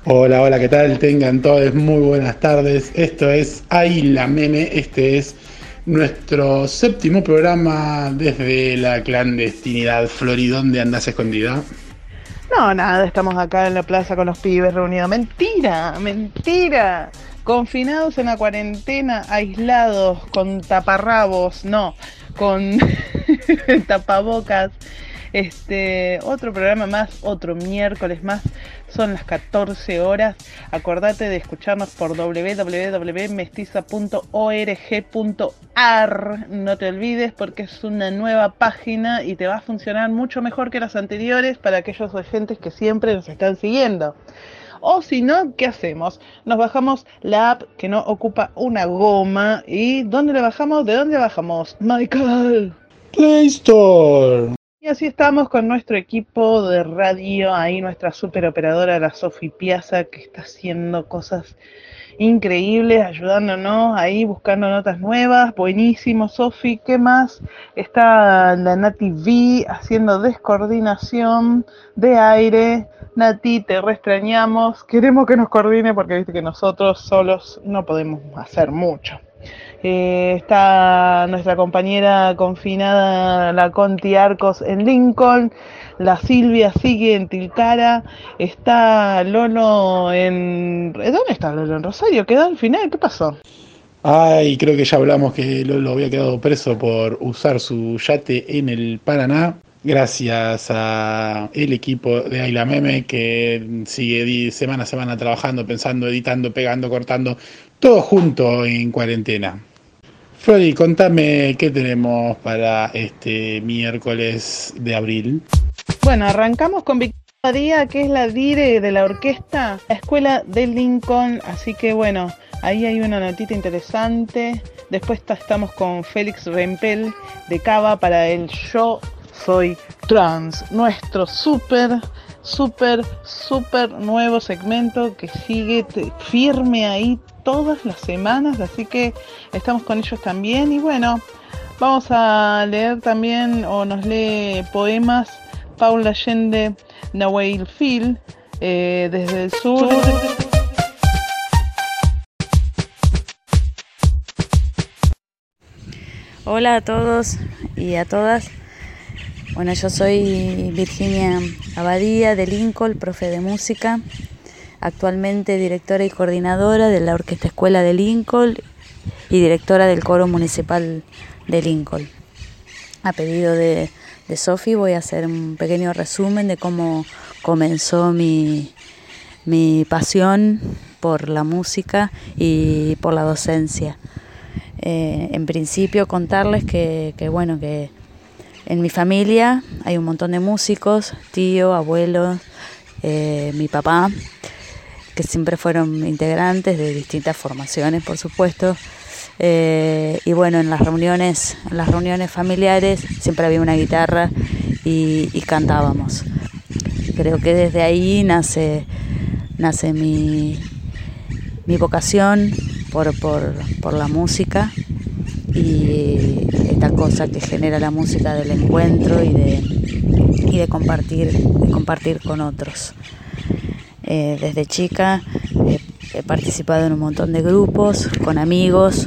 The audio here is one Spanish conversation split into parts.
Hola, hola, ¿qué tal? Tengan todos muy buenas tardes. Esto es Ahí la Meme. Este es nuestro séptimo programa desde la clandestinidad. Flori, ¿dónde andas escondida? No, nada, estamos acá en la plaza con los pibes reunidos. Mentira, mentira. Confinados en la cuarentena, aislados, con taparrabos, no, con tapabocas. Otro programa más, otro miércoles más. Son las 14 horas. Acordate de escucharnos por www.mestiza.org.ar. No te olvides porque es una nueva página y te va a funcionar mucho mejor que las anteriores para aquellos oyentes que siempre nos están siguiendo. O si no, ¿qué hacemos? Nos bajamos la app que no ocupa una goma. ¿Y dónde la bajamos? ¿De dónde la bajamos? Michael. Play Store. Y así estamos con nuestro equipo de radio, ahí nuestra super operadora, la Sofi Piazza, que está haciendo cosas increíbles, ayudándonos ahí, buscando notas nuevas. Buenísimo, Sofi. ¿Qué más? Está la Nati V haciendo descoordinación de aire. Nati, te re extrañamos. Queremos que nos coordine porque viste que nosotros solos no podemos hacer mucho. Está nuestra compañera confinada, la Conti Arcos en Lincoln, la Silvia sigue en Tilcara, está Lolo en... ¿Dónde está Lolo? ¿En Rosario? ¿Quedó al final? ¿Qué pasó? Ay, creo que ya hablamos que Lolo había quedado preso por usar su yate en el Paraná. Gracias a el equipo de Ayla Meme que sigue semana a semana trabajando, pensando, editando, pegando, cortando, todo junto en cuarentena. Flori, contame qué tenemos para este miércoles de abril. Bueno, arrancamos con Victoria Díaz, que es la dire de la orquesta, la escuela de Lincoln, así que bueno, ahí hay una notita interesante. Después estamos con Félix Rempel de Cava para el Yo Soy Trans, nuestro súper nuevo segmento que sigue firme ahí todas las semanas, así que estamos con ellos también. Y bueno, vamos a leer también, o nos lee poemas, Paula Allende Nahuel Phil, desde el sur. Hola a todos y a todas. Bueno, yo soy Virginia Abadía de Lincoln, profe de música, actualmente directora y coordinadora de la Orquesta Escuela de Lincoln y directora del Coro Municipal de Lincoln. A pedido de Sofi voy a hacer un pequeño resumen de cómo comenzó mi pasión por la música y por la docencia. En principio contarles que en mi familia hay un montón de músicos, tío, abuelo, mi papá, que siempre fueron integrantes de distintas formaciones, por supuesto. Y bueno, en las reuniones familiares siempre había una guitarra y cantábamos. Creo que desde ahí nace mi vocación por la música y esta cosa que genera la música del encuentro y de compartir con otros. Desde chica he participado en un montón de grupos con amigos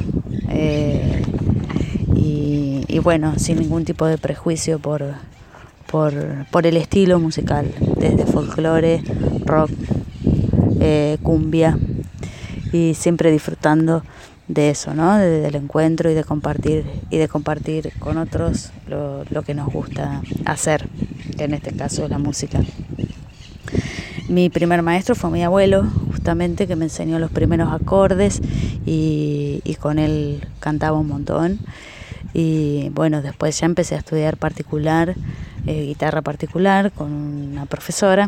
y bueno, sin ningún tipo de prejuicio por el estilo musical, desde folclore, rock, cumbia, y siempre disfrutando de eso, ¿no? Del encuentro y de compartir con otros lo que nos gusta hacer, que en este caso es la música. Mi primer maestro fue mi abuelo, justamente, que me enseñó los primeros acordes y con él cantaba un montón. Y bueno, después ya empecé a estudiar particular, guitarra particular con una profesora,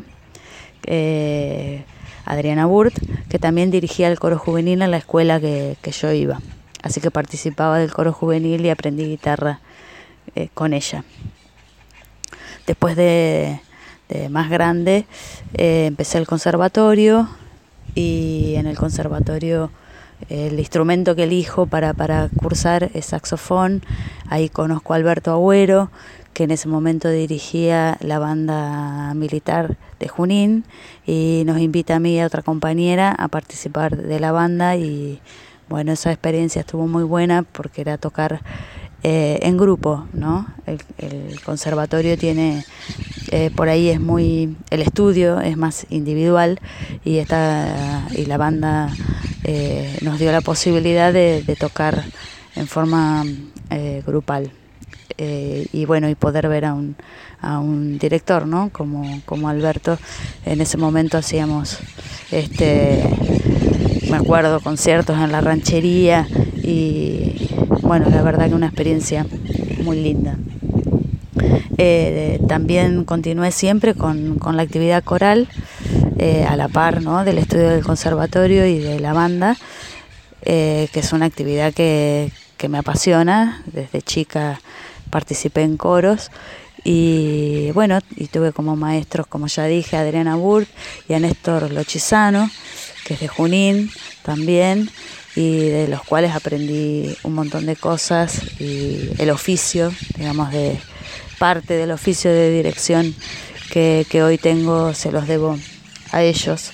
Adriana Burt, que también dirigía el coro juvenil en la escuela que yo iba. Así que participaba del coro juvenil y aprendí guitarra con ella. Después de más grande empecé el conservatorio y en el conservatorio el instrumento que elijo para cursar es saxofón. Ahí conozco a Alberto Agüero, que en ese momento dirigía la banda militar de Junín, y nos invita a mí y a otra compañera a participar de la banda. Y bueno, esa experiencia estuvo muy buena porque era tocar en grupo, ¿no? El conservatorio tiene, por ahí es muy, el estudio es más individual, y la banda nos dio la posibilidad de tocar en forma grupal. Y bueno, y poder ver a un director, ¿no? Como Alberto. En ese momento hacíamos, me acuerdo, conciertos en la ranchería, y bueno, la verdad que una experiencia muy linda. También continué siempre con la actividad coral, a la par, ¿no? Del estudio del conservatorio y de la banda, que es una actividad que me apasiona. Desde chica participé en coros, y bueno, y tuve como maestros, como ya dije, a Adriana Burt y a Néstor Lochisano, que es de Junín también, y de los cuales aprendí un montón de cosas, y el oficio, digamos, de parte del oficio de dirección que hoy tengo, se los debo a ellos.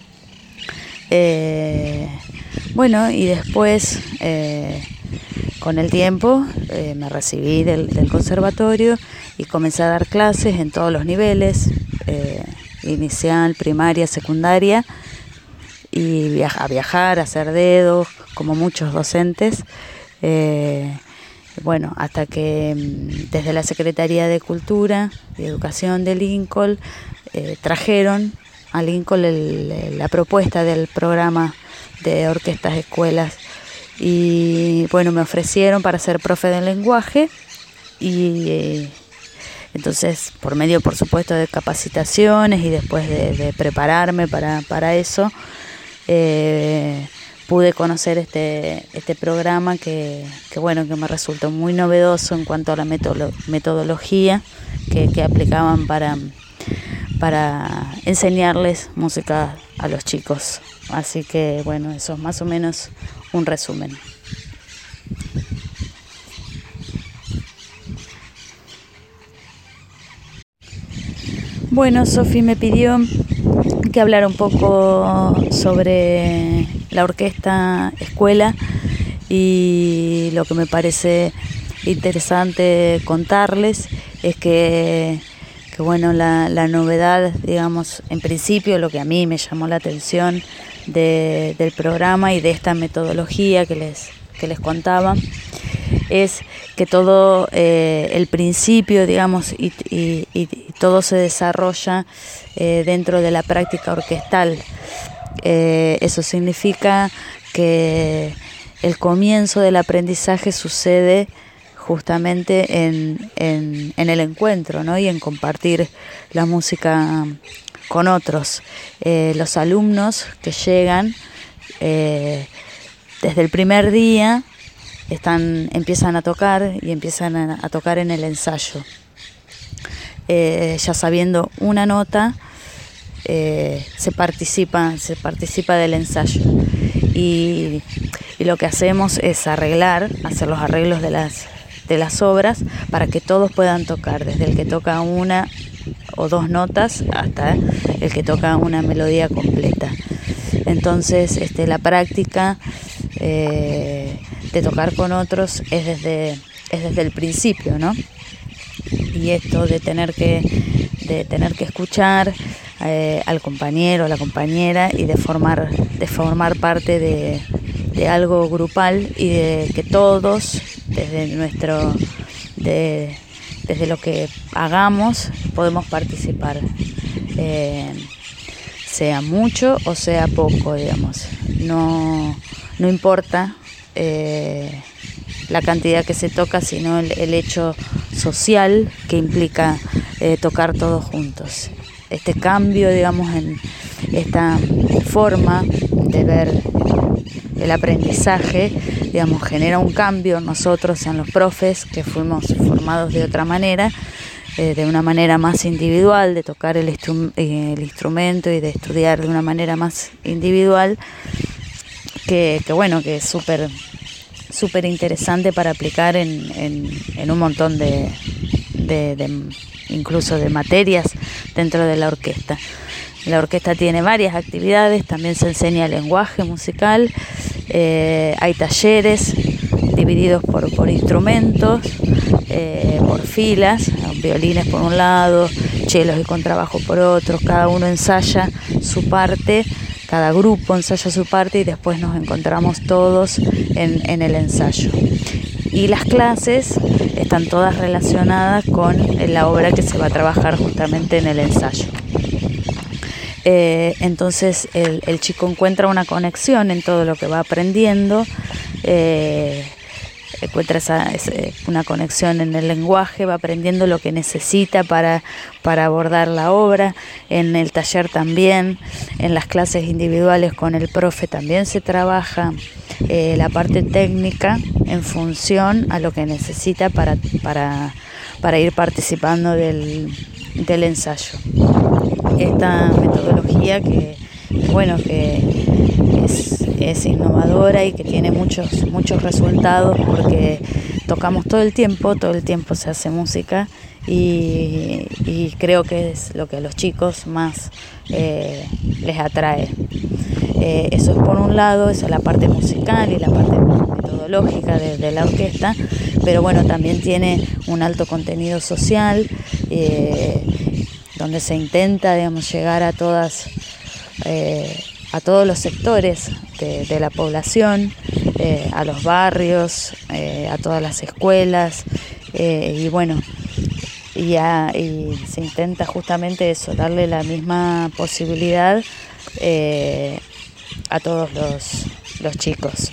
Bueno, y después, con el tiempo, me recibí del conservatorio y comencé a dar clases en todos los niveles, inicial, primaria, secundaria, y a viajar, a hacer dedos, como muchos docentes. Bueno, hasta que desde la Secretaría de Cultura y Educación de Lincoln trajeron a Lincoln la propuesta del programa de orquestas escuelas, y bueno, me ofrecieron para ser profe de lenguaje, y entonces, por medio, por supuesto, de capacitaciones y después de prepararme para eso, pude conocer este programa que bueno, que me resultó muy novedoso en cuanto a la metodología que aplicaban para enseñarles música a los chicos. Así que bueno, eso es más o menos un resumen. Bueno, Sofi me pidió que hablara un poco sobre la orquesta escuela, y lo que me parece interesante contarles es que bueno, la novedad, digamos, en principio, lo que a mí me llamó la atención del programa y de esta metodología que les contaba, es que todo el principio, digamos, y todo se desarrolla dentro de la práctica orquestal. Eso significa que el comienzo del aprendizaje sucede justamente en el encuentro, ¿no? Y en compartir la música con otros. Los alumnos que llegan desde el primer día empiezan a tocar, y empiezan a tocar en el ensayo. Ya sabiendo una nota, se participa del ensayo, y lo que hacemos es hacer los arreglos de las obras para que todos puedan tocar, desde el que toca una o dos notas hasta el que toca una melodía completa. Entonces, la práctica de tocar con otros es desde el principio, ¿no? Y esto de tener que escuchar al compañero o la compañera, y de formar parte de algo grupal, y de que todos desde lo que hagamos podemos participar, sea mucho o sea poco, digamos, no importa la cantidad que se toca, sino el hecho social que implica tocar todos juntos. Este cambio, digamos, en esta forma de ver el aprendizaje, digamos, genera un cambio en nosotros, en los profes, que fuimos formados de otra manera, de una manera más individual, de tocar el instrumento y de estudiar de una manera más individual, que es súper interesante para aplicar en un montón de incluso de materias dentro de la orquesta. La orquesta tiene varias actividades, también se enseña lenguaje musical, hay talleres divididos por instrumentos, por filas, violines por un lado, chelos y contrabajo por otro, cada uno ensaya su parte, cada grupo ensaya su parte y después nos encontramos todos en el ensayo. Y las clases están todas relacionadas con la obra que se va a trabajar justamente en el ensayo. Entonces el chico encuentra una conexión en todo lo que va aprendiendo, encuentra una conexión en el lenguaje, va aprendiendo lo que necesita para abordar la obra. En el taller también, en las clases individuales con el profe también se trabaja la parte técnica en función a lo que necesita para ir participando del ensayo. Esta metodología que es innovadora y que tiene muchos resultados, porque tocamos todo el tiempo se hace música y creo que es lo que a los chicos más les atrae. Eso es por un lado, esa es la parte musical y la parte metodológica de la orquesta, pero bueno, también tiene un alto contenido social, donde se intenta, digamos, llegar a todos los sectores de la población, a los barrios, a todas las escuelas, y se intenta justamente eso, darle la misma posibilidad a todos los chicos.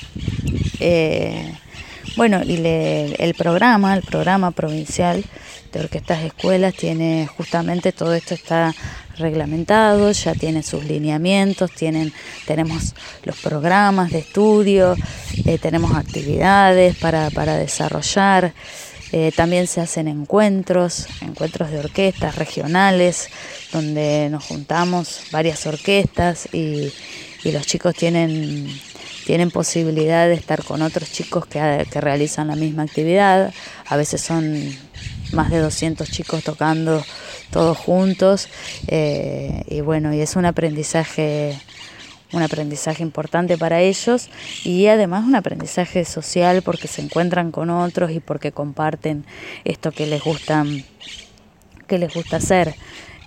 El programa provincial de orquestas de escuelas tiene justamente todo esto, está reglamentado, ya tiene sus lineamientos, tenemos los programas de estudio, tenemos actividades para desarrollar, también se hacen encuentros de orquestas regionales, donde nos juntamos varias orquestas y los chicos tienen posibilidad de estar con otros chicos que realizan la misma actividad. A veces son más de 200 chicos tocando todos juntos, y es un aprendizaje importante para ellos, y además un aprendizaje social, porque se encuentran con otros y porque comparten esto que les gusta hacer.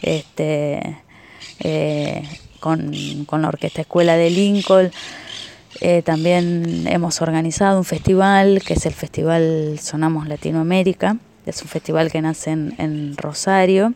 Con la Orquesta Escuela de Lincoln también hemos organizado un festival, que es el Festival Sonamos Latinoamérica. Es un festival que nace en Rosario,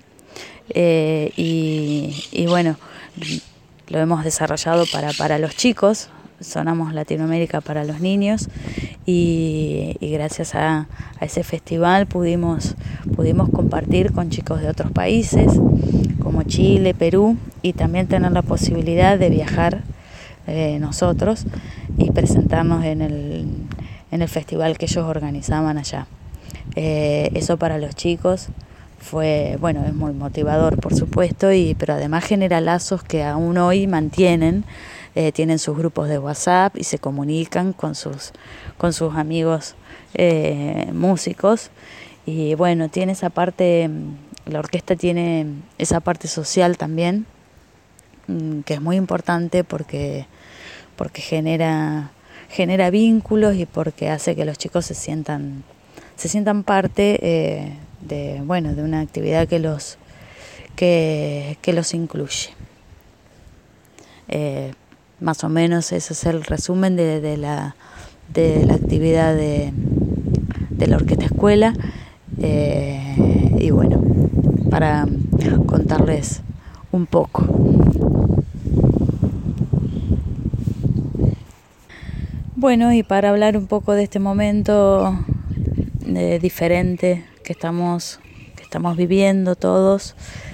lo hemos desarrollado para los chicos. Sonamos Latinoamérica para los niños, y gracias a ese festival pudimos compartir con chicos de otros países como Chile, Perú, y también tener la posibilidad de viajar nosotros y presentarnos en el festival que ellos organizaban allá. Eso para los chicos es muy motivador, por supuesto, pero además genera lazos que aún hoy mantienen. Tienen sus grupos de WhatsApp y se comunican con sus amigos músicos, y tiene esa parte, la orquesta tiene esa parte social también, que es muy importante porque genera vínculos, y porque hace que los chicos se sientan parte de una actividad que los incluye. Más o menos ese es el resumen de la actividad de la Orquesta Escuela, para contarles un poco. Y para hablar un poco de este momento diferente que estamos viviendo todos,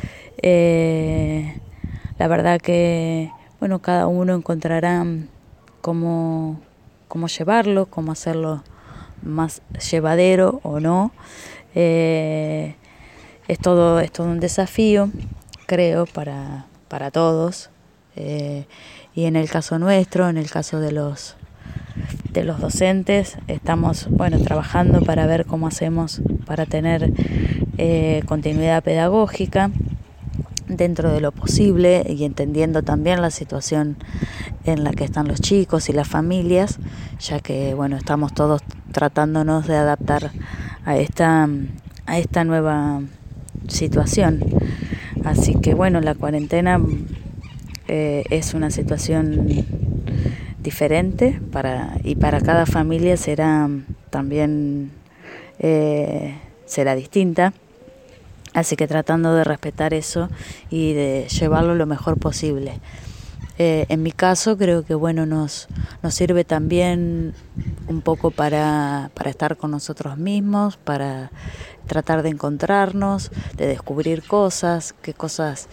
la verdad que cada uno encontrará cómo llevarlo, cómo hacerlo más llevadero o no. Es todo un desafío, creo, para todos. Y en el caso nuestro, en el caso de los docentes, estamos trabajando para ver cómo hacemos para tener continuidad pedagógica dentro de lo posible y entendiendo también la situación en la que están los chicos y las familias, ya que estamos todos tratándonos de adaptar a esta nueva situación. Así que la cuarentena es una situación diferente y para cada familia será también será distinta. Así que tratando de respetar eso y de llevarlo lo mejor posible. En mi caso creo que nos sirve también un poco para estar con nosotros mismos, para tratar de encontrarnos, de descubrir cosas, qué cosas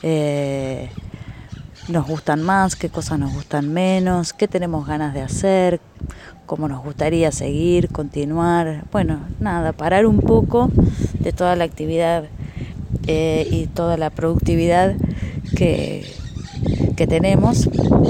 nos gustan más, qué cosas nos gustan menos, qué tenemos ganas de hacer, cómo nos gustaría seguir, continuar. Parar un poco de toda la actividad y toda la productividad que tenemos,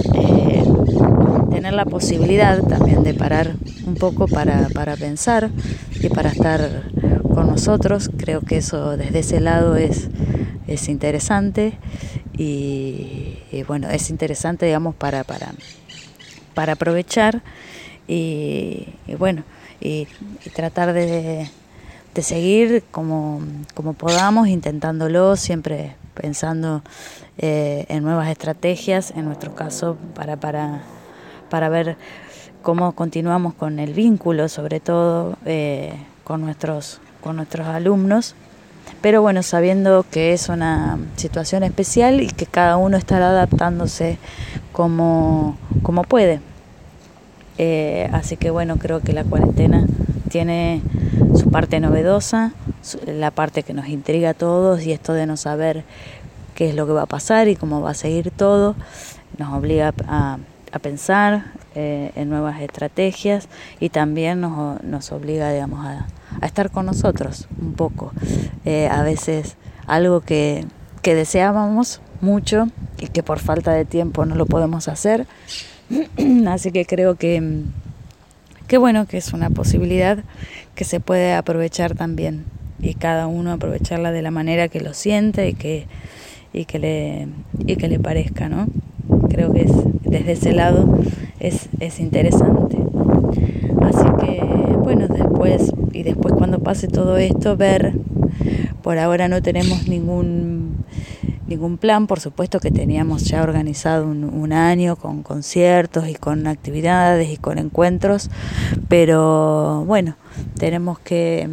tener la posibilidad también de parar un poco para pensar y para estar con nosotros. Creo que eso desde ese lado es interesante y es interesante, digamos, para aprovechar y tratar de seguir como podamos, intentándolo, siempre pensando en nuevas estrategias, en nuestro caso, para ver cómo continuamos con el vínculo, sobre todo con nuestros alumnos, pero sabiendo que es una situación especial y que cada uno estará adaptándose como puede. Así que creo que la cuarentena tiene su parte novedosa, la parte que nos intriga a todos, y esto de no saber qué es lo que va a pasar y cómo va a seguir todo, nos obliga a pensar en nuevas estrategias y también nos obliga, digamos, a estar con nosotros un poco. A veces algo que deseábamos mucho y que por falta de tiempo no lo podemos hacer. Así que creo que es una posibilidad que se puede aprovechar también, y cada uno aprovecharla de la manera que lo siente y que le parezca, ¿no? Creo que desde ese lado es interesante. Así que después cuando pase todo esto, ver, por ahora no tenemos ningún plan. Por supuesto que teníamos ya organizado un año con conciertos y con actividades y con encuentros, pero tenemos que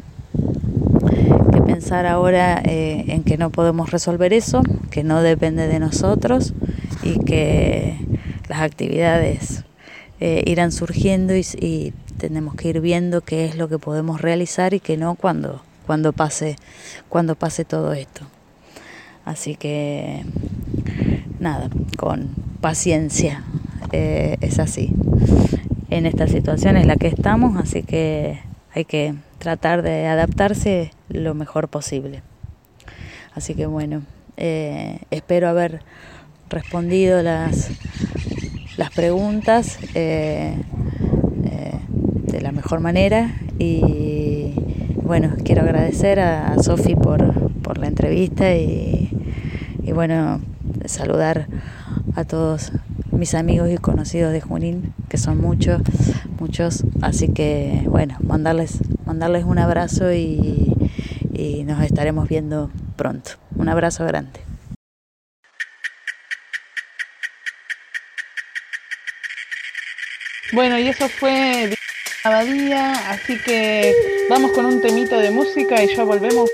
pensar ahora en que no podemos resolver eso, que no depende de nosotros y que las actividades irán surgiendo y tenemos que ir viendo qué es lo que podemos realizar y qué no cuando pase todo esto. Así que con paciencia, es así. En esta situación en la que estamos, así que hay que tratar de adaptarse lo mejor posible. Así que espero haber respondido las preguntas de la mejor manera y quiero agradecer a Sofi por la entrevista y saludar a todos mis amigos y conocidos de Junín, que son muchos, así que mandarles un abrazo y nos estaremos viendo pronto. Un abrazo grande. Y eso fue Abadía, así que vamos con un temito de música y ya volvemos.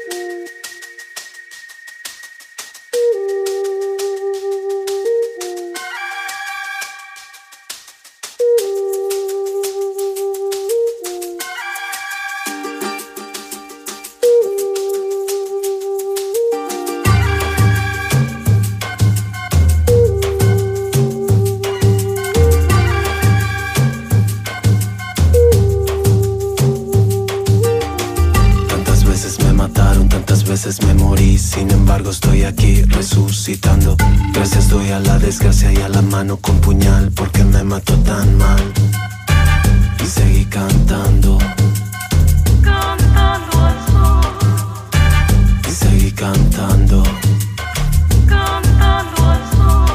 morí, sin embargo estoy aquí resucitando. Gracias doy a la desgracia y a la mano con puñal, porque me mató tan mal. Y seguí cantando, cantando al sol. Y seguí cantando, cantando al sol.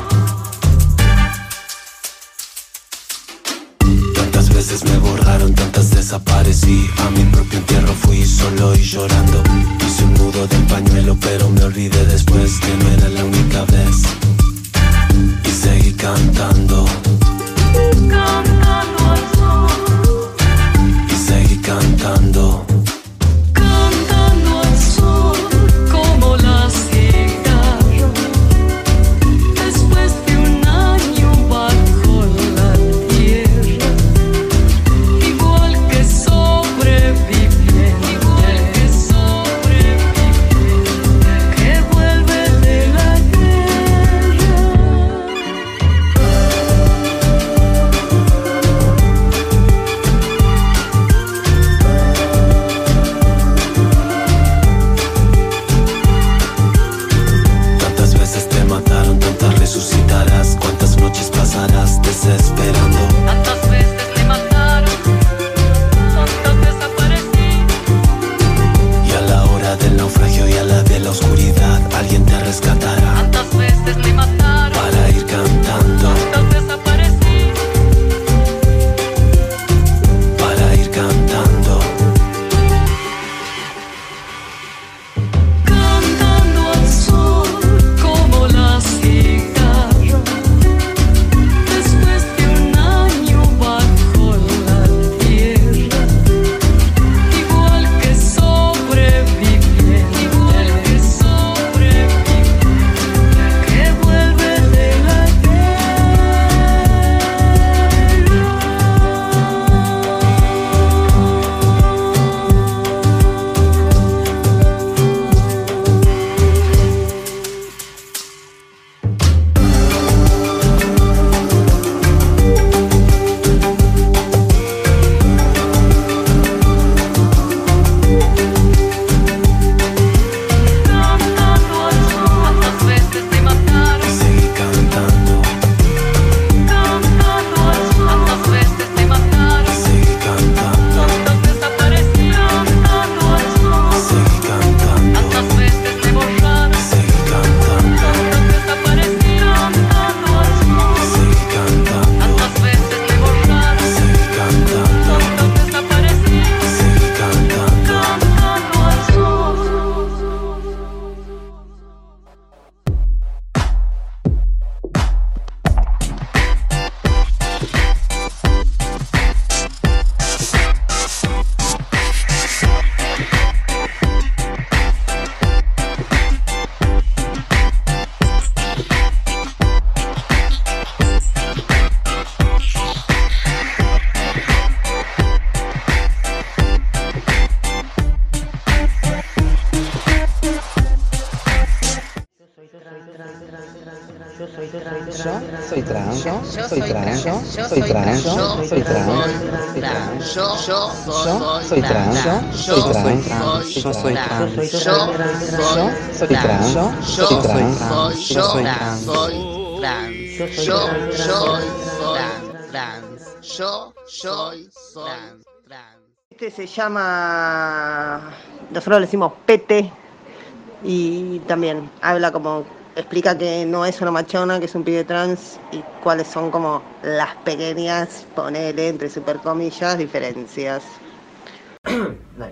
Tantas veces me borraron, tantas desaparecí. A mi propio entierro fui solo y llorando. Hice un nudo del pañuelo, pero me olvidé después que no era la única vez. Y seguí cantando, cantando al sol. Y seguí cantando, cantando al sol, como la cigarra. Después de un año bajo la tierra, igual que sobreviviente, que vuelve de la guerra. Tantas veces te mataron, tantas resucitarás. Cuántas noches pasarás desesperando. Tantas veces te mataron, tantas desaparecí. Y a la hora del naufragio y a la de la oscuridad, alguien te rescatará. Tantas veces me mataron para ir cantando. Tantas desaparecí para ir cantando. Cantando al sol, como la cigarra. Después de un año bajo la tierra, igual que sobreviviente, que vuelve de la cantando al sol. Tantas veces te mataron y seguí cantando, cantando al sol. Tantas veces te mataron y seguí cantando. Tantas desaparecí, cantando al sol. Seguí cantando. Tantas veces me borraron y seguí cantando. Tantas desaparecí, cantando al sol. Seguí cantando. Tantas veces me borraron y seguí cantando. Tantas desaparecí, seguí cantando, cantando al sol. Soy trans, soy trans, soy trans, soy trans, soy trans, soy trans, yo soy trans, soy trans, soy trans, yo soy trans, Este se llama, nosotros le decimos Pete, y también habla como, explica que no es una machona, que es un pibe trans, y cuáles son como las pequeñas, ponele entre super comillas, diferencias. Dale.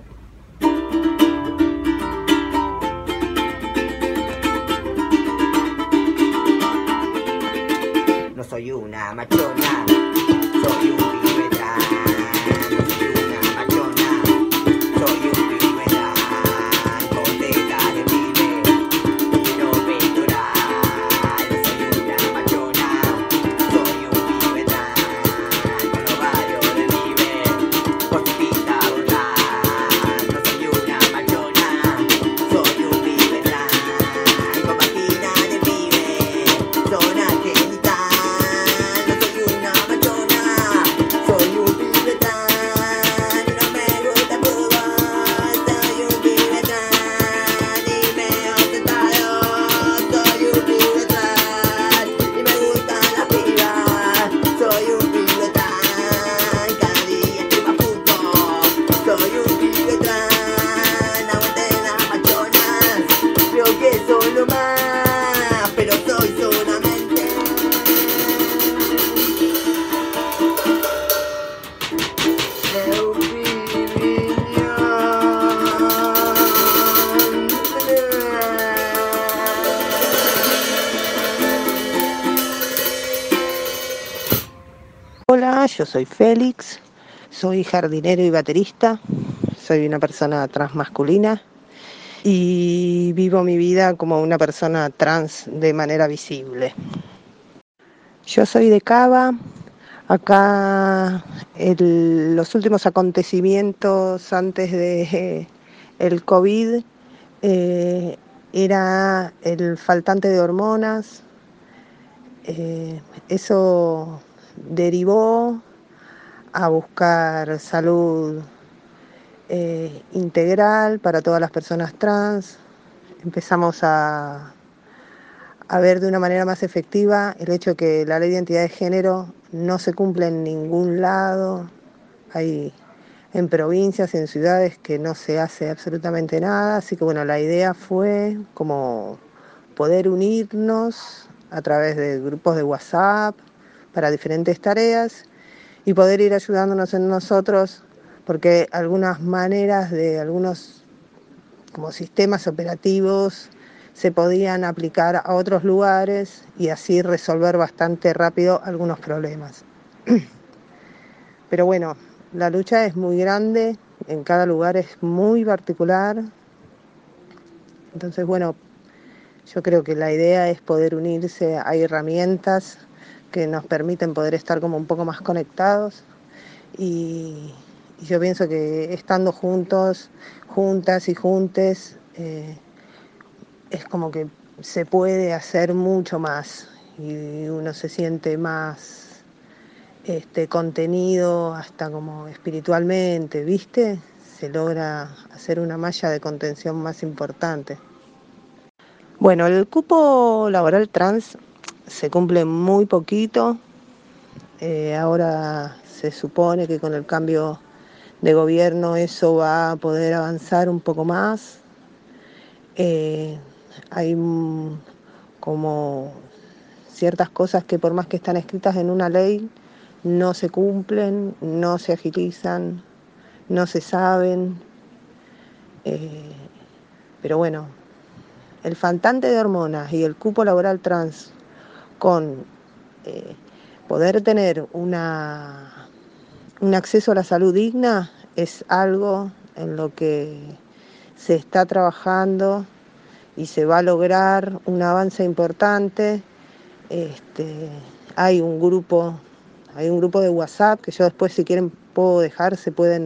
No soy una machona, soy un pibe trans. No soy una machona, soy un pibe trans. Con teta de pibe y no pectoral. No soy una machona, soy un pibe trans. Con ovario de pibe, con pita volar. No soy una machona, soy un pibe trans. Con vagina de pibe, zona genital. No soy una pero soy solamente Hola, yo soy Félix, soy jardinero y baterista, soy una persona transmasculina y vivo mi vida como una persona trans de manera visible. Yo soy de Cava, acá los últimos acontecimientos antes de el COVID eh, era el faltante de hormonas, eso derivó a buscar salud integral para todas las personas trans. Empezamos a ver de una manera más efectiva el hecho de que la ley de identidad de género no se cumple en ningún lado. Hay en provincias y en ciudades que no se hace absolutamente nada. Así que bueno, la idea fue como poder unirnos a través de grupos de WhatsApp para diferentes tareas y poder ir ayudándonos en nosotros, porque algunas maneras de algunos como sistemas operativos se podían aplicar a otros lugares y así resolver bastante rápido algunos problemas. Pero bueno, la lucha es muy grande, en cada lugar es muy particular. Entonces, bueno, yo creo que la idea es poder unirse. Hay herramientas que nos permiten poder estar como un poco más conectados y yo pienso que estando juntos, juntas y juntes, es como que se puede hacer mucho más y uno se siente más contenido hasta como espiritualmente, ¿viste? Se logra hacer una malla de contención más importante. Bueno, el cupo laboral trans se cumple muy poquito. Ahora se supone que con el cambio de gobierno eso va a poder avanzar un poco más. Hay como ciertas cosas que por más que están escritas en una ley, no se cumplen, no se agilizan, no se saben. Eh, pero bueno, el faltante de hormonas y el cupo laboral trans con eh, poder tener un acceso a la salud digna es algo en lo que se está trabajando y se va a lograr un avance importante. Este, hay un grupo, hay un grupo de WhatsApp que yo después si quieren puedo dejar,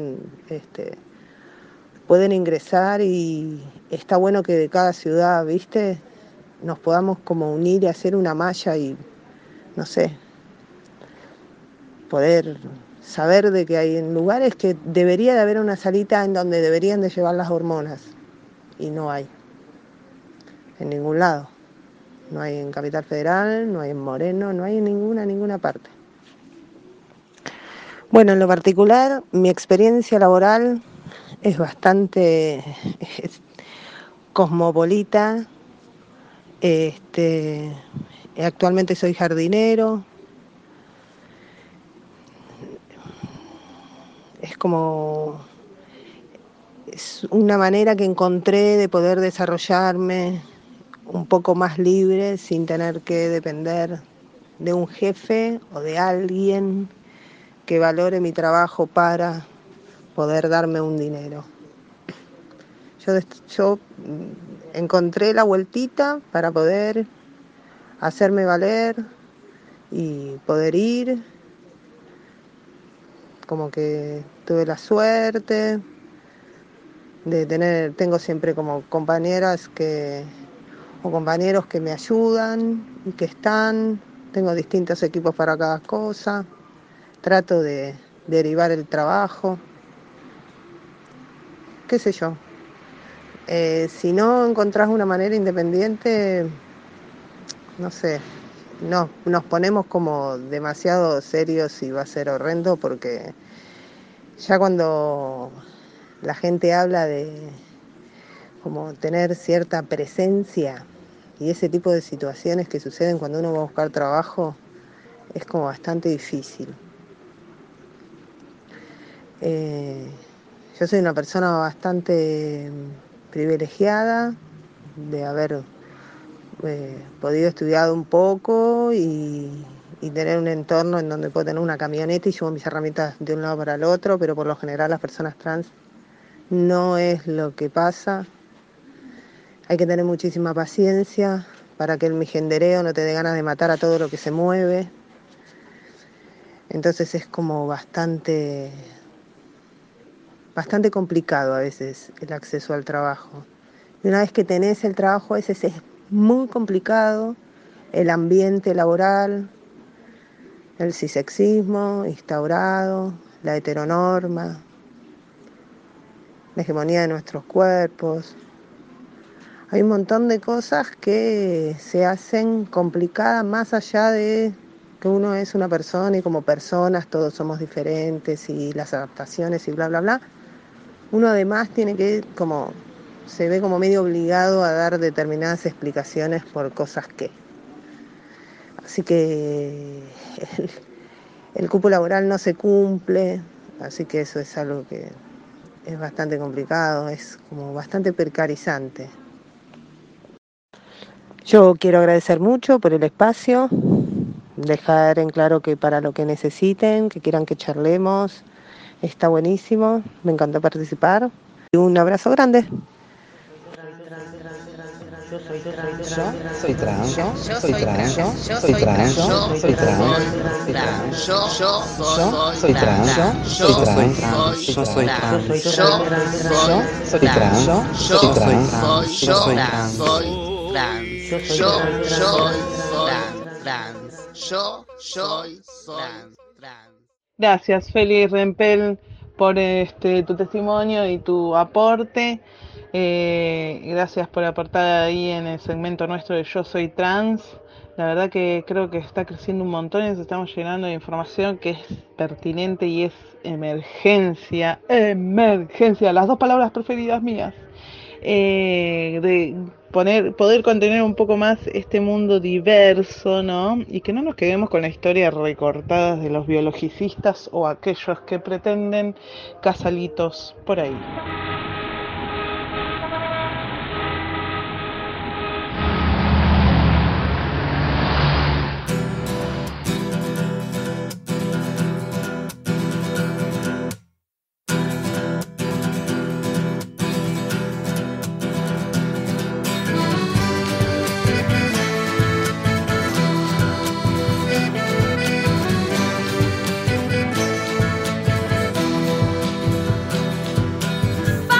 pueden ingresar y está bueno que de cada ciudad, ¿viste? Nos podamos como unir y hacer una malla y, no sé, poder saber de que hay en lugares que debería de haber una salita en donde deberían de llevar las hormonas y no hay, en ningún lado. No hay en Capital Federal, no hay en Moreno, no hay en ninguna parte. Bueno, en lo particular, mi experiencia laboral es bastante cosmopolita. Actualmente soy jardinero. Es una manera que encontré de poder desarrollarme un poco más libre sin tener que depender de un jefe o de alguien que valore mi trabajo para poder darme un dinero. Yo encontré la vueltita para poder hacerme valer y poder ir, como que tuve la suerte de tengo siempre como compañeros que me ayudan y que tengo distintos equipos para cada cosa, trato de derivar el trabajo, qué sé yo. Si no encontrás una manera independiente, no sé, no, nos ponemos como demasiado serios y va a ser horrendo porque ya cuando la gente habla de como tener cierta presencia, Y ese tipo de situaciones que suceden cuando uno va a buscar trabajo es como bastante difícil. Yo soy una persona bastante privilegiada de haber podido estudiar un poco y tener un entorno en donde puedo tener una camioneta y llevo mis herramientas de un lado para el otro, pero por lo general las personas trans no es lo que pasa. Hay que tener muchísima paciencia para que el mijendereo no te dé ganas de matar a todo lo que se mueve. Entonces es como bastante complicado a veces el acceso al trabajo. Y una vez que tenés el trabajo, a veces es muy complicado el ambiente laboral, el cisexismo instaurado, la heteronorma, la hegemonía de nuestros cuerpos. Hay un montón de cosas que se hacen complicadas más allá de que uno es una persona y como personas todos somos diferentes y las adaptaciones y bla, bla, bla. Uno además tiene que se ve como medio obligado a dar determinadas explicaciones por cosas que. Así que el cupo laboral no se cumple, así que eso es algo que es bastante complicado, es como bastante precarizante. Yo quiero agradecer mucho por el espacio, dejar en claro que para lo que necesiten, que quieran que charlemos, está buenísimo, me encantó participar. Y un abrazo grande. Yo soy trans, soy trans, soy trans, soy trans, soy trans, soy trans, soy trans, yo soy trans, soy trans, soy trans, yo soy trans. Gracias, Félix Rempel, por tu testimonio y tu aporte. Gracias por aportar ahí en el segmento nuestro de Yo Soy Trans. La verdad que creo que está creciendo un montón y nos estamos llenando de información que es pertinente y es emergencia, las dos palabras preferidas mías. De poder contener un poco más este mundo diverso, ¿no? Y que no nos quedemos con la historia recortada de los biologicistas o aquellos que pretenden casalitos por ahí. Bye.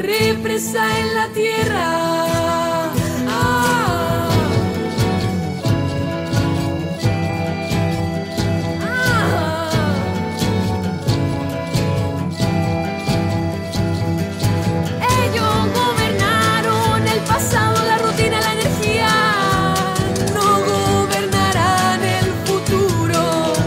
represa en la tierra. Ellos gobernaron el pasado, la rutina, la energía. No gobernarán el futuro.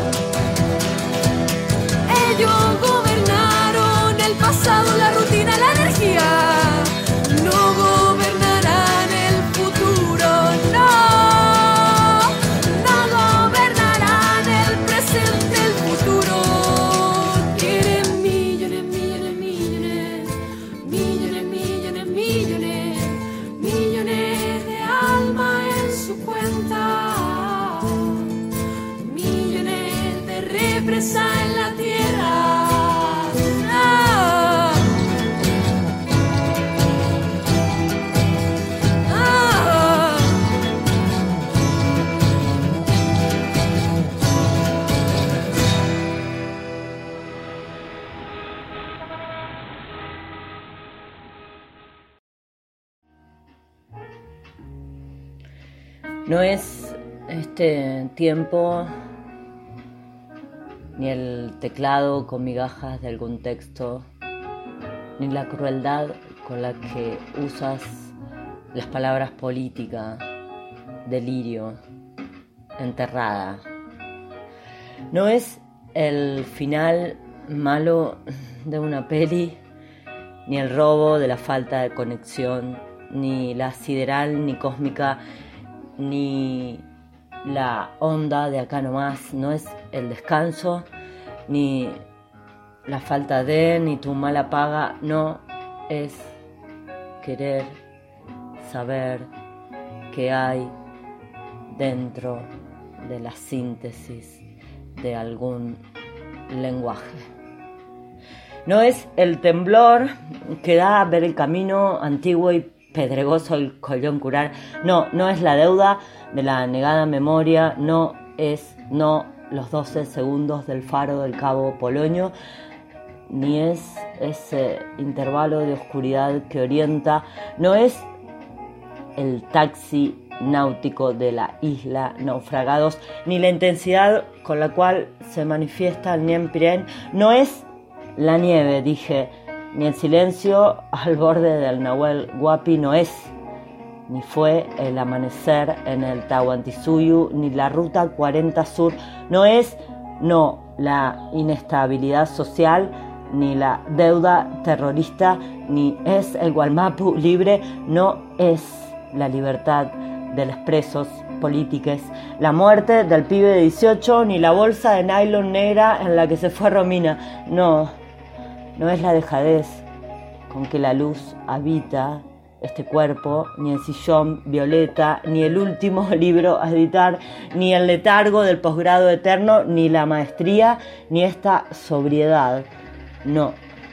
Ellos gobernaron el pasado, la rutina, la energía. No gobernarán el futuro. No, no gobernarán el presente, el futuro. Quieren millones, millones, millones, millones, millones, millones, millones de alma en su cuenta, millones de represa en la tierra. Ah, ah. No es este tiempo ni el teclado con migajas de algún texto, ni la crueldad con la que usas las palabras política, delirio, enterrada. No es el final malo de una peli, ni el robo de la falta de conexión, ni la sideral, ni cósmica, ni la onda de acá nomás. No es el descanso, ni la falta de, ni tu mala paga. No, es querer saber qué hay dentro de la síntesis de algún lenguaje. No es el temblor que da a ver el camino antiguo y pedregoso el collón curar. No, no es la deuda de la negada memoria. No es, no, los 12 segundos del faro del Cabo Polonio. Ni es ese intervalo de oscuridad que orienta. No es el taxi náutico de la isla Naufragados, ni la intensidad con la cual se manifiesta el Nien Pirén. No es la nieve, dije, ni el silencio al borde del Nahuel Huapi. No es, ni fue el amanecer en el Tahuantinsuyo, ni la ruta 40 Sur. No es, no, la inestabilidad social, ni la deuda terrorista, ni es el Gualmapu libre. No es la libertad de los presos políticos, la muerte del pibe de 18, ni la bolsa de nylon negra en la que se fue Romina. No, no es la dejadez con que la luz habita este cuerpo, ni el sillón violeta, ni el último libro a editar, ni el letargo del posgrado eterno, ni la maestría, ni esta sobriedad. No,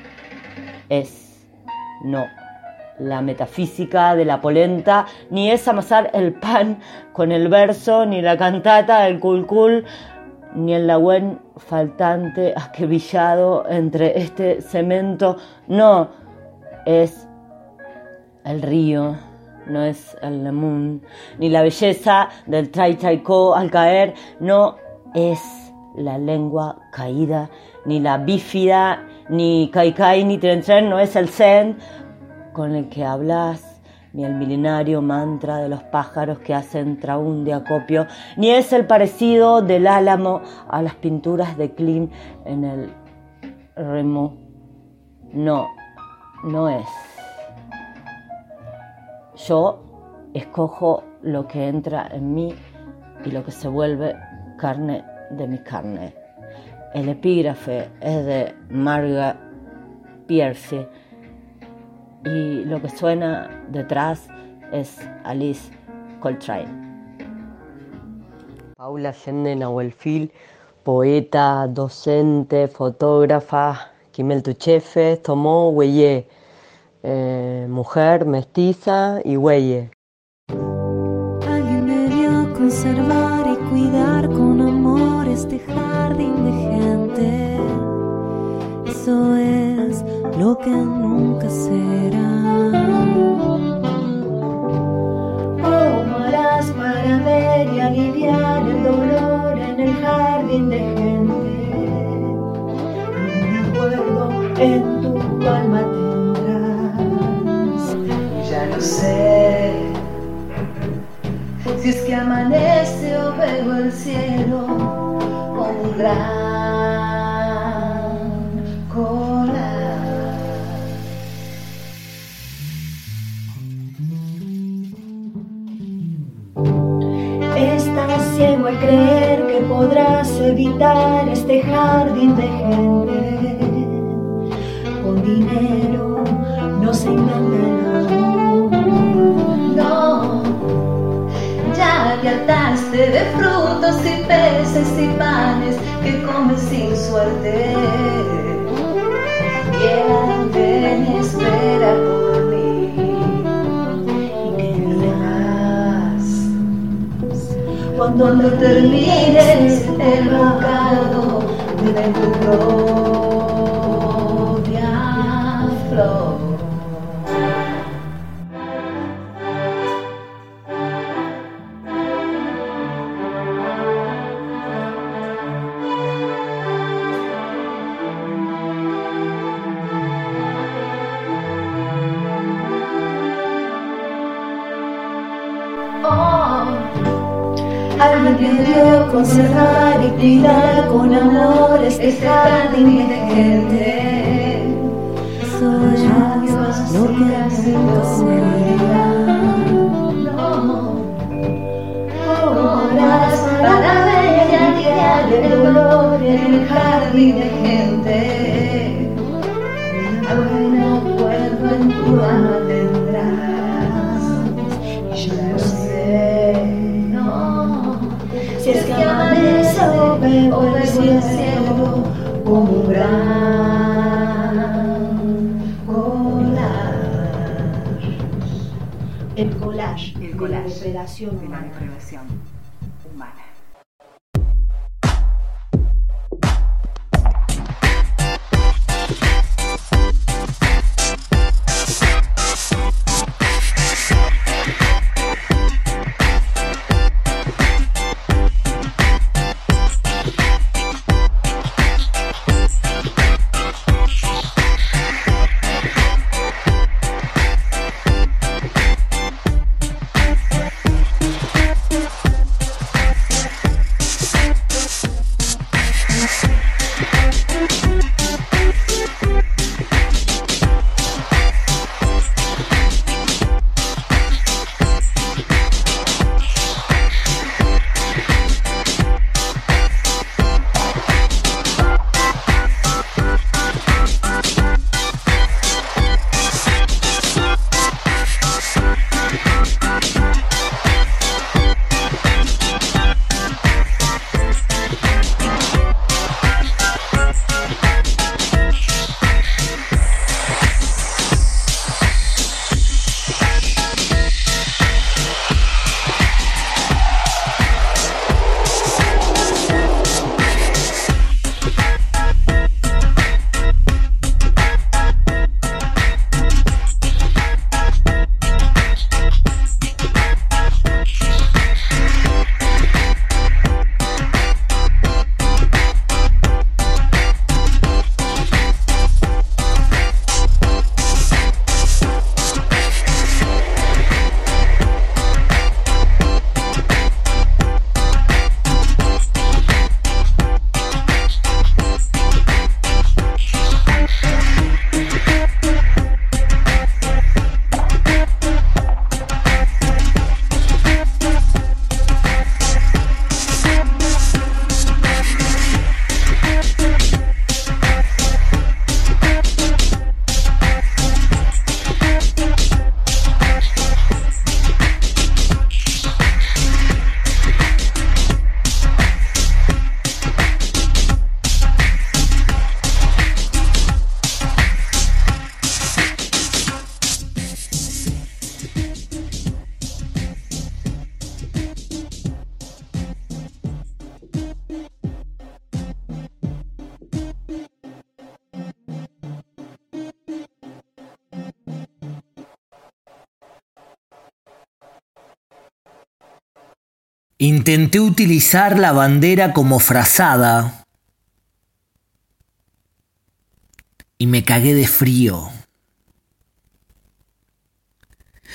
es, no, la metafísica de la polenta, ni es amasar el pan con el verso, ni la cantata del culcul, ni el lagüen faltante aquebillado entre este cemento. No, es el río, no es el lemún, ni la belleza del traichaicó al caer. No es la lengua caída, ni la bífida, ni caicai, ni tren, no es el zen con el que hablas, ni el milenario mantra de los pájaros que hacen traún de acopio, ni es el parecido del álamo a las pinturas de Klimt en el remo. No, no es. Yo escojo lo que entra en mí y lo que se vuelve carne de mi carne. El epígrafe es de Margaret Pierce y lo que suena detrás es Alice Coltrane. Paula Allende Nahuelfil, poeta, docente, fotógrafa, Quimel Tuchefes, Tomó Güeyé, mujer, mestiza y güeye. Alguien debió conservar y cuidar con amor este jardín de gente. Eso es lo que nunca será. no sé si es que amanece o veo el cielo con un gran colar. Estás ciego al creer que podrás evitar este jardín de gente. Con dinero no se inventa el amor. No, ya te hartaste de frutos y peces y panes que comes sin suerte. Y el andén espera por mí. ¿Y qué dirás cuando termines el bocado de tu propia flor? Alguien debió conservar y cuidar con amor este jardín de gente. Sus labios no quedan horas para ver el dolor en el jardín de gente. A buen acuerdo en tu alma tendrás. Y yo no sé, no, si es que amanece o veo el cielo como un gran collage. El collage de la depredación humana. Intenté utilizar la bandera como frazada y me cagué de frío.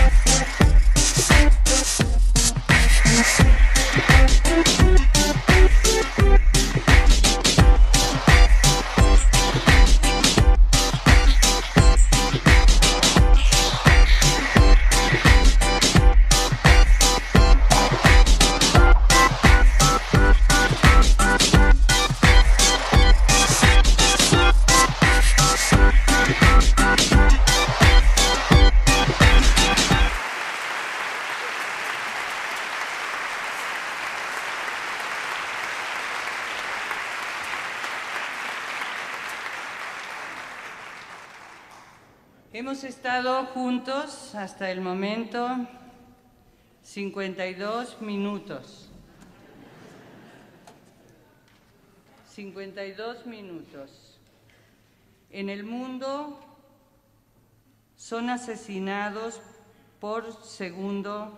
Hemos estado juntos hasta el momento 52 minutos. 52 minutos. En el mundo son asesinados por segundo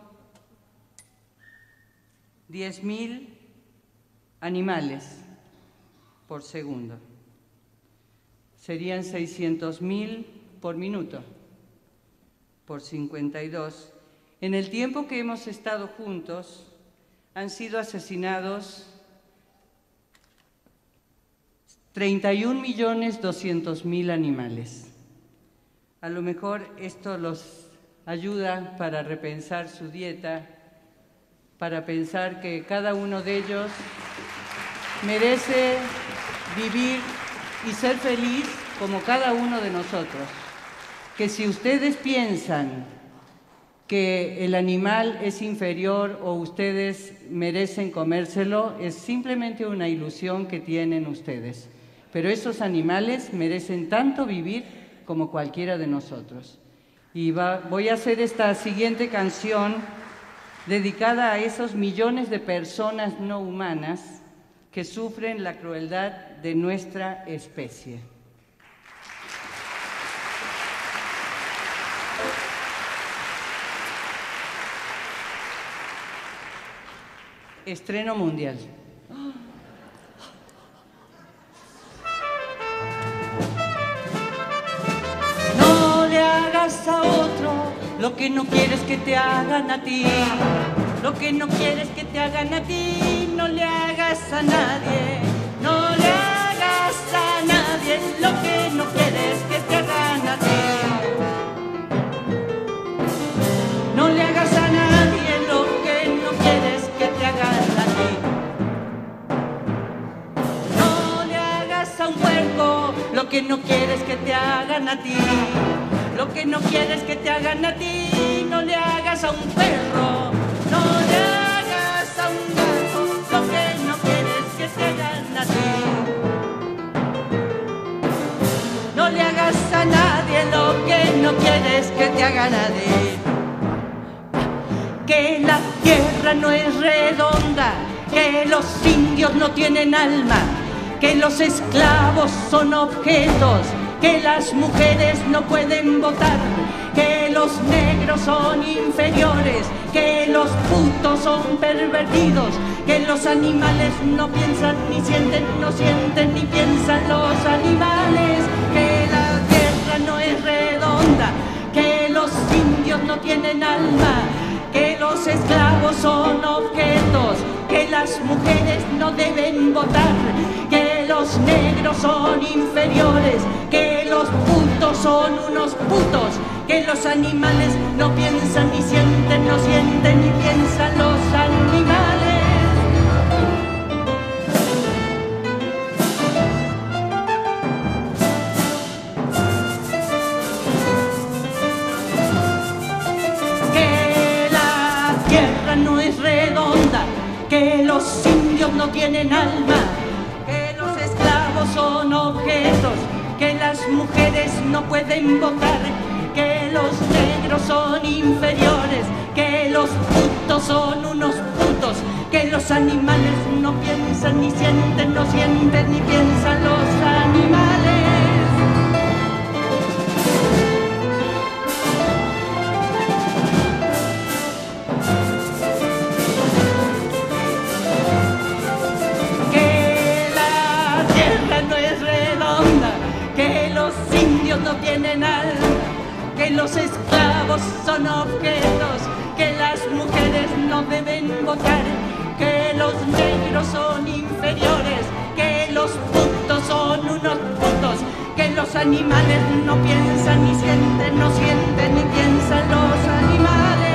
10.000 animales por segundo. Serían 600.000 por minuto, por 52. En el tiempo que hemos estado juntos, han sido asesinados 31.200.000 animales. A lo mejor esto los ayuda para repensar su dieta, para pensar que cada uno de ellos merece vivir y ser feliz como cada uno de nosotros. Que si ustedes piensan que el animal es inferior o ustedes merecen comérselo, es simplemente una ilusión que tienen ustedes. Pero esos animales merecen tanto vivir como cualquiera de nosotros. Y voy a hacer esta siguiente canción dedicada a esos millones de personas no humanas que sufren la crueldad de nuestra especie. Estreno mundial. No le hagas a otro lo que no quieres que te hagan a ti. Lo que no quieres que te hagan a ti, no le hagas a nadie. No le hagas a nadie lo que no quieres que te hagan a ti. No le hagas a nadie lo que no quieres que te hagan a ti. No le hagas a un puerco lo que no quieres que te hagan a ti. Lo que no quieres que te hagan a ti, no le hagas a un perro. No le hagas a un gato lo que no quieres que te hagan a ti. No le hagas a nadie lo que no quieres que te hagan a ti. Que la tierra no es redonda, que los indios no tienen alma, que los esclavos son objetos, que las mujeres no pueden votar, que los negros son inferiores, que los putos son pervertidos, que los animales no piensan ni sienten, no sienten ni piensan los animales, que la tierra no es redonda, que los indios no tienen alma, que los esclavos son objetos, que las mujeres no deben votar, que los negros son inferiores, que los putos son unos putos, que los animales no piensan ni sienten, no sienten ni piensan los animales. Que la tierra no es redonda, que los indios no tienen alma, que los esclavos son objetos, que las mujeres no pueden votar, que los negros son inferiores, que los putos son unos putos, que los animales no piensan ni sienten, no sienten ni piensan los animales. No tienen alma, que los esclavos son objetos, que las mujeres no deben votar, que los negros son inferiores, que los putos son unos putos, que los animales no piensan ni sienten, no sienten ni piensan los animales.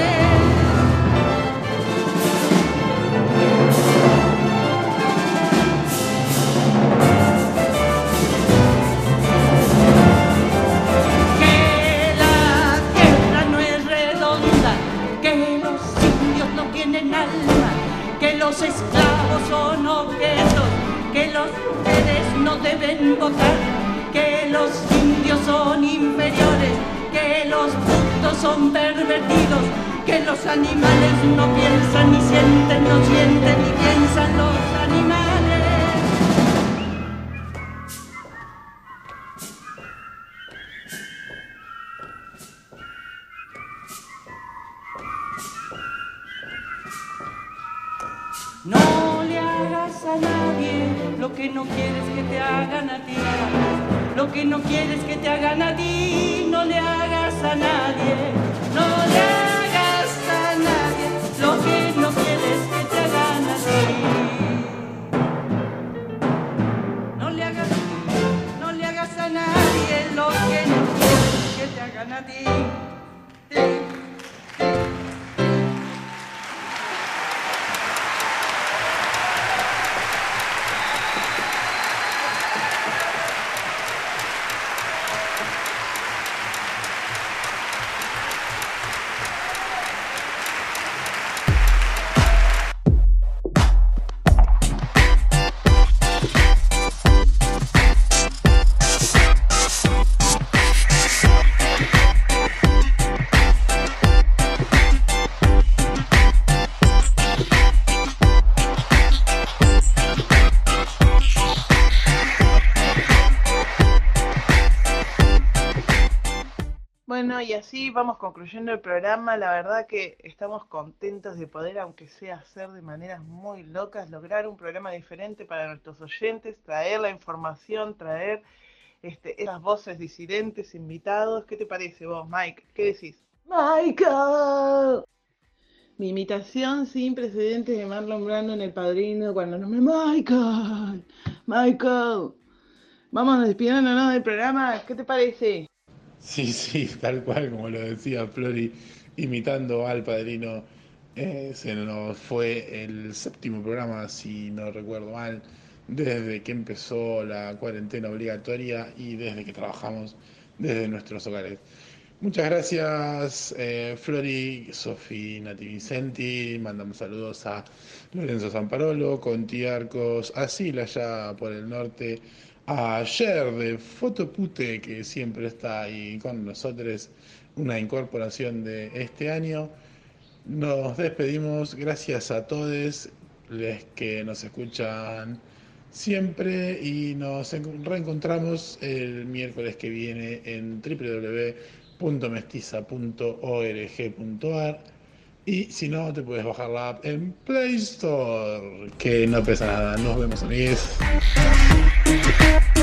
Que los esclavos son objetos, que las mujeres no deben votar, que los indios son inferiores, que los frutos son pervertidos, que los animales no piensan ni sienten, no sienten ni piensan los animales. No le hagas a nadie lo que no quieres que te hagan a ti. Lo que no quieres que te hagan a ti, no le hagas a nadie. No le hagas a nadie lo que no quieres que te hagan a ti. No le hagas a nadie lo que no quieres que te hagan a ti. Bueno, y así vamos concluyendo el programa. La verdad que estamos contentos de poder, aunque sea hacer de maneras muy locas, lograr un programa diferente para nuestros oyentes, traer la información, traer esas voces disidentes, invitados. ¿Qué te parece vos, Mike? ¿Qué decís? ¡Michael! Mi imitación sin precedentes de Marlon Brando en El Padrino cuando nombré Michael. Michael. Vamos despidiéndonos del programa. ¿Qué te parece? Sí, tal cual como lo decía Flori, imitando al Padrino. Se nos fue el 7º programa, si no recuerdo mal, desde que empezó la cuarentena obligatoria y desde que trabajamos desde nuestros hogares. Muchas gracias, Flori, Sofi, Nati Vicenti. Mandamos saludos a Lorenzo Zamparolo, Conti Arcos, a Sila allá por el norte, a Yer de Fotopute, que siempre está ahí con nosotros, una incorporación de este año. Nos despedimos, gracias a todos los que nos escuchan siempre y nos reencontramos el miércoles que viene en www.mestiza.org.ar y si no, te puedes bajar la app en Play Store, que no pesa nada. Nos vemos, amigues.